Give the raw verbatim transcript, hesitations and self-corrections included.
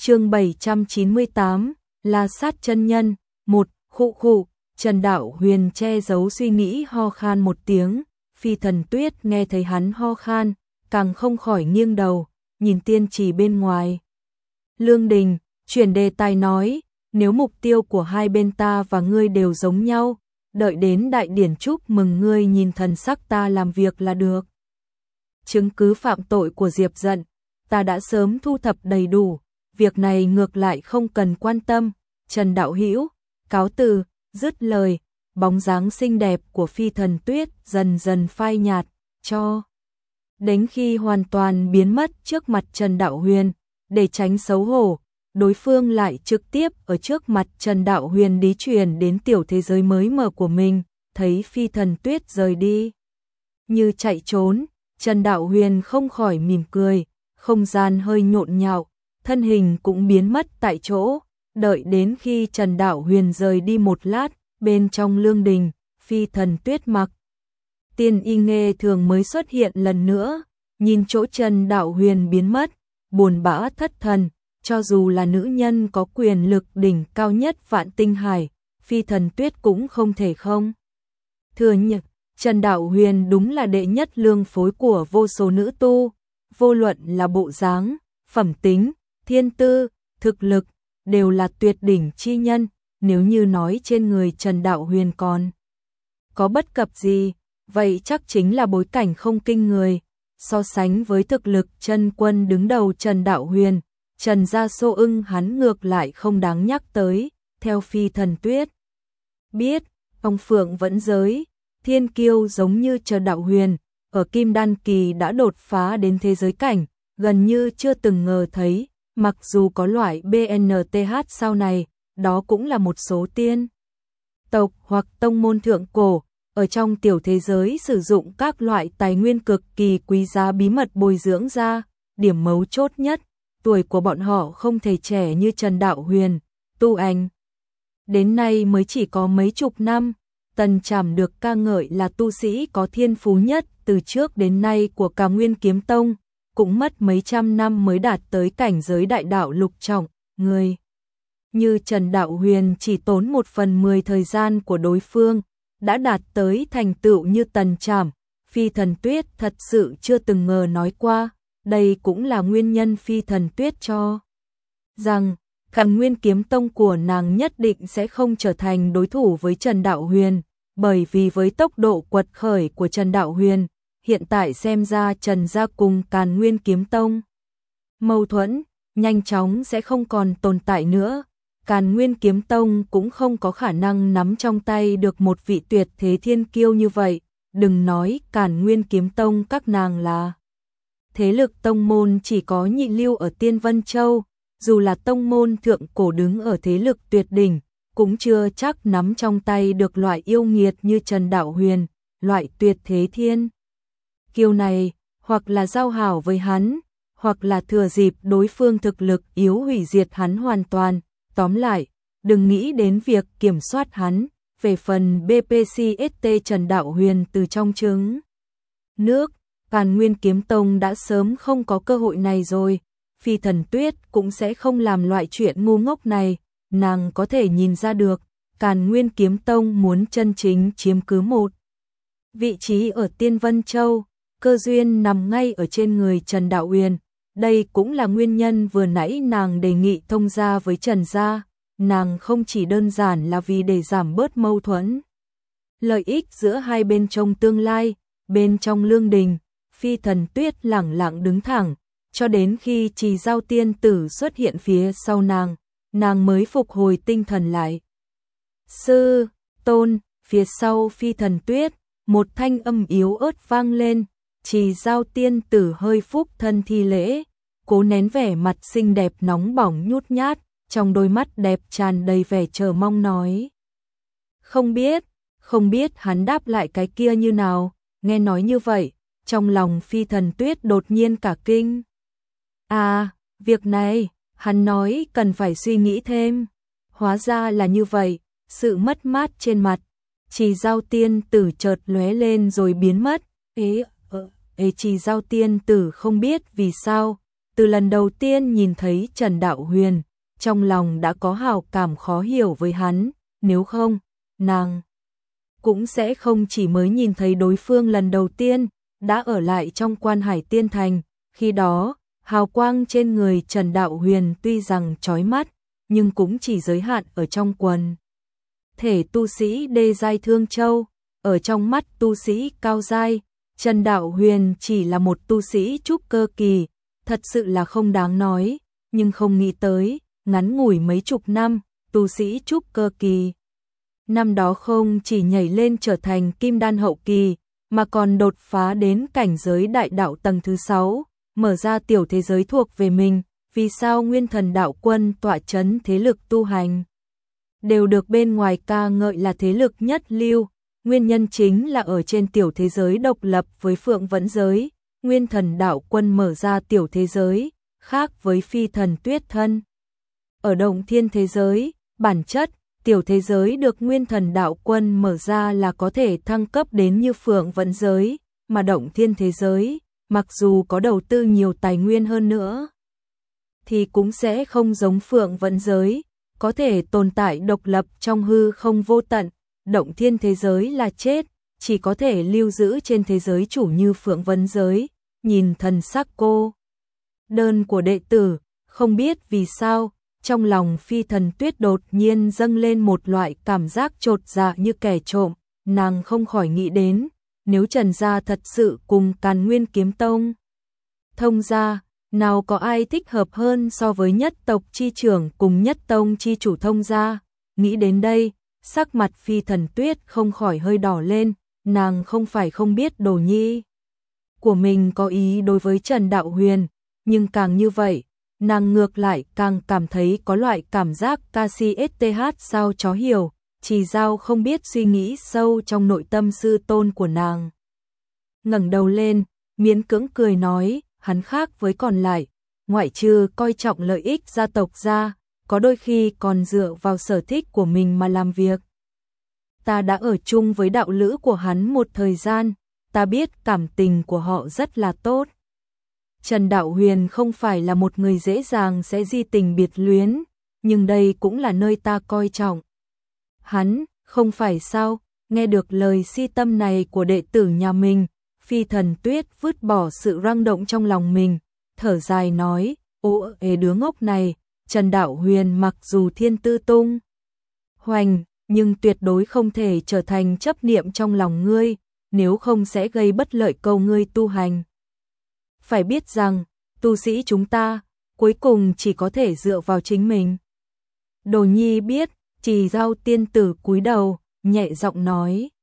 Chương bảy trăm chín mươi tám, La Sát chân nhân. Một, khụ khụ, Trần Đạo Huyền che giấu suy nghĩ ho khan một tiếng, Phi Thần Tuyết nghe thấy hắn ho khan, càng không khỏi nghiêng đầu, nhìn tiên trì bên ngoài. Lương Đình, chuyển đề tài nói, nếu mục tiêu của hai bên ta và ngươi đều giống nhau, đợi đến đại điển chúc mừng ngươi nhìn thần sắc ta làm việc là được. Chứng cứ phạm tội của Diệp Dận, ta đã sớm thu thập đầy đủ, việc này ngược lại không cần quan tâm. Trần Đạo Hữu cáo từ. Dứt lời, bóng dáng xinh đẹp của Phi Thần Tuyết dần dần phai nhạt, cho đến khi hoàn toàn biến mất trước mặt Trần Đạo Huyền. Để tránh xấu hổ, đối phương lại trực tiếp ở trước mặt Trần Đạo Huyền đi truyền đến tiểu thế giới mới mở của mình. Thấy Phi Thần Tuyết rời đi như chạy trốn, Trần Đạo Huyền không khỏi mỉm cười, không gian hơi nhộn nhạo, thân hình cũng biến mất tại chỗ. Đợi đến khi Trần Đạo Huyền rời đi một lát, bên trong lương đình, Phi Thần Tuyết mặc tiên y nghê thường mới xuất hiện lần nữa, nhìn chỗ Trần Đạo Huyền biến mất, buồn bã thất thần. Cho dù là nữ nhân có quyền lực đỉnh cao nhất Vạn Tinh Hải, Phi Thần Tuyết cũng không thể không thừa nhận, Trần Đạo Huyền đúng là đệ nhất lương phối của vô số nữ tu, vô luận là bộ dáng, phẩm tính, thiên tư, thực lực, đều là tuyệt đỉnh chi nhân. Nếu như nói trên người Trần Đạo Huyền còn có bất cập gì, vậy chắc chính là bối cảnh không kinh người. So sánh với thực lực chân quân đứng đầu Trần Đạo Huyền, Trần Gia Xô Ưng hắn ngược lại không đáng nhắc tới. Theo Phi Thần Tuyết biết, ông Phượng vẫn giới, thiên kiêu giống như Trần Đạo Huyền, ở Kim Đan Kỳ đã đột phá đến thế giới cảnh, gần như chưa từng ngờ thấy. Mặc dù có loại bê en tê hát sau này, đó cũng là một số tiên tộc hoặc tông môn thượng cổ, ở trong tiểu thế giới sử dụng các loại tài nguyên cực kỳ quý giá bí mật bồi dưỡng ra. Điểm mấu chốt nhất, tuổi của bọn họ không thể trẻ như Trần Đạo Huyền, tu hành đến nay mới chỉ có mấy chục năm. Tần Trảm được ca ngợi là tu sĩ có thiên phú nhất từ trước đến nay của cả Nguyên Kiếm Tông, cũng mất mấy trăm năm mới đạt tới cảnh giới đại đạo lục trọng. Người như Trần Đạo Huyền chỉ tốn một phần mười thời gian của đối phương, đã đạt tới thành tựu như Tần Trảm. Phi Thần Tuyết thật sự chưa từng ngờ nói qua, đây cũng là nguyên nhân Phi Thần Tuyết cho rằng Càn Nguyên Kiếm Tông của nàng nhất định sẽ không trở thành đối thủ với Trần Đạo Huyền, bởi vì với tốc độ quật khởi của Trần Đạo Huyền, hiện tại xem ra Trần gia cùng Càn Nguyên Kiếm Tông mâu thuẫn nhanh chóng sẽ không còn tồn tại nữa. Càn Nguyên Kiếm Tông cũng không có khả năng nắm trong tay được một vị tuyệt thế thiên kiêu như vậy. Đừng nói Càn Nguyên Kiếm Tông các nàng là thế lực tông môn chỉ có nhị lưu ở Tiên Vân Châu, dù là tông môn thượng cổ đứng ở thế lực tuyệt đỉnh, cũng chưa chắc nắm trong tay được loại yêu nghiệt như Trần Đạo Huyền. Loại tuyệt thế thiên kiêu này, hoặc là giao hảo với hắn, hoặc là thừa dịp đối phương thực lực yếu hủy diệt hắn hoàn toàn. Tóm lại, đừng nghĩ đến việc kiểm soát hắn. Về phần bê pê xê ét tê Trần Đạo Huyền từ trong trứng nước, Càn Nguyên Kiếm Tông đã sớm không có cơ hội này rồi. Phi Thần Tuyết cũng sẽ không làm loại chuyện ngu ngốc này. Nàng có thể nhìn ra được, Càn Nguyên Kiếm Tông muốn chân chính chiếm cứ một vị trí ở Tiên Vân Châu, cơ duyên nằm ngay ở trên người Trần Đạo Huyền. Đây cũng là nguyên nhân vừa nãy nàng đề nghị thông gia với Trần gia. Nàng không chỉ đơn giản là vì để giảm bớt mâu thuẫn lợi ích giữa hai bên trong tương lai. Bên trong lương đình, Phi Thần Tuyết lẳng lặng đứng thẳng, cho đến khi Trì Giao Tiên Tử xuất hiện phía sau nàng, nàng mới phục hồi tinh thần lại. Sư tôn. Phía sau Phi Thần Tuyết, một thanh âm yếu ớt vang lên. Trì Giao Tiên Tử hơi phúc thân thi lễ, cố nén vẻ mặt xinh đẹp nóng bỏng nhút nhát, trong đôi mắt đẹp tràn đầy vẻ chờ mong nói. Không biết, không biết hắn đáp lại cái kia như nào. Nghe nói như vậy, trong lòng Phi Thần Tuyết đột nhiên cả kinh. À, việc này, hắn nói cần phải suy nghĩ thêm. Hóa ra là như vậy. Sự mất mát trên mặt Trì Giao Tiên Tử chợt lóe lên rồi biến mất. Ế, ơ, ế Trì Giao Tiên Tử không biết vì sao, từ lần đầu tiên nhìn thấy Trần Đạo Huyền, trong lòng đã có hào cảm khó hiểu với hắn, nếu không, nàng cũng sẽ không chỉ mới nhìn thấy đối phương lần đầu tiên, đã ở lại trong Quan Hải Tiên Thành, khi đó, hào quang trên người Trần Đạo Huyền tuy rằng chói mắt, nhưng cũng chỉ giới hạn ở trong quần thể tu sĩ đê giai Thương Châu, ở trong mắt tu sĩ cao giai, Trần Đạo Huyền chỉ là một tu sĩ trúc cơ kỳ, thật sự là không đáng nói, nhưng không nghĩ tới, ngắn ngủi mấy chục năm, tu sĩ trúc cơ kỳ. Năm đó không chỉ nhảy lên trở thành kim đan hậu kỳ, mà còn đột phá đến cảnh giới đại đạo tầng thứ sáu, mở ra tiểu thế giới thuộc về mình, vì sao Nguyên Thần Đạo Quân tọa chấn thế lực tu hành đều được bên ngoài ca ngợi là thế lực nhất lưu, nguyên nhân chính là ở trên tiểu thế giới độc lập với Phượng Vẫn giới, Nguyên Thần Đạo Quân mở ra tiểu thế giới, khác với Phi Thần Tuyết Thân. Ở Động Thiên thế giới, bản chất, tiểu thế giới được Nguyên Thần Đạo Quân mở ra là có thể thăng cấp đến như Phượng Vẫn giới, mà Động Thiên thế giới, mặc dù có đầu tư nhiều tài nguyên hơn nữa, thì cũng sẽ không giống Phượng Vẫn giới, có thể tồn tại độc lập trong hư không vô tận, Động Thiên thế giới là chết, chỉ có thể lưu giữ trên thế giới chủ như Phượng Vẫn giới, nhìn thần sắc cô đơn của đệ tử, không biết vì sao, trong lòng Phi Thần Tuyết đột nhiên dâng lên một loại cảm giác chột dạ như kẻ trộm, nàng không khỏi nghĩ đến, nếu Trần gia thật sự cùng Càn Nguyên Kiếm Tông thông gia, nào có ai thích hợp hơn so với nhất tộc chi trưởng cùng nhất tông chi chủ thông gia. Nghĩ đến đây, sắc mặt Phi Thần Tuyết không khỏi hơi đỏ lên, nàng không phải không biết Đồ Nhi của mình có ý đối với Trần Đạo Huyền, nhưng càng như vậy, nàng ngược lại càng cảm thấy có loại cảm giác ca si ét tê hát sao chó hiểu, Trì Dao không biết suy nghĩ sâu trong nội tâm sư tôn của nàng. Ngẩng đầu lên, miễn cưỡng cười nói, hắn khác với còn lại, ngoại trừ coi trọng lợi ích gia tộc ra, có đôi khi còn dựa vào sở thích của mình mà làm việc. Ta đã ở chung với đạo lữ của hắn một thời gian, ta biết cảm tình của họ rất là tốt. Trần Đạo Huyền không phải là một người dễ dàng sẽ di tình biệt luyến, nhưng đây cũng là nơi ta coi trọng. Hắn, không phải sao, nghe được lời si tâm này của đệ tử nhà mình, Phi Thần Tuyết vứt bỏ sự răng động trong lòng mình, thở dài nói, ô ế đứa ngốc này, Trần Đạo Huyền mặc dù thiên tư tung hoành, nhưng tuyệt đối không thể trở thành chấp niệm trong lòng ngươi, nếu không sẽ gây bất lợi câu ngươi tu hành. Phải biết rằng, tu sĩ chúng ta, cuối cùng chỉ có thể dựa vào chính mình. Đồ Nhi biết, Trì Dao tiên tử cúi đầu, nhẹ giọng nói.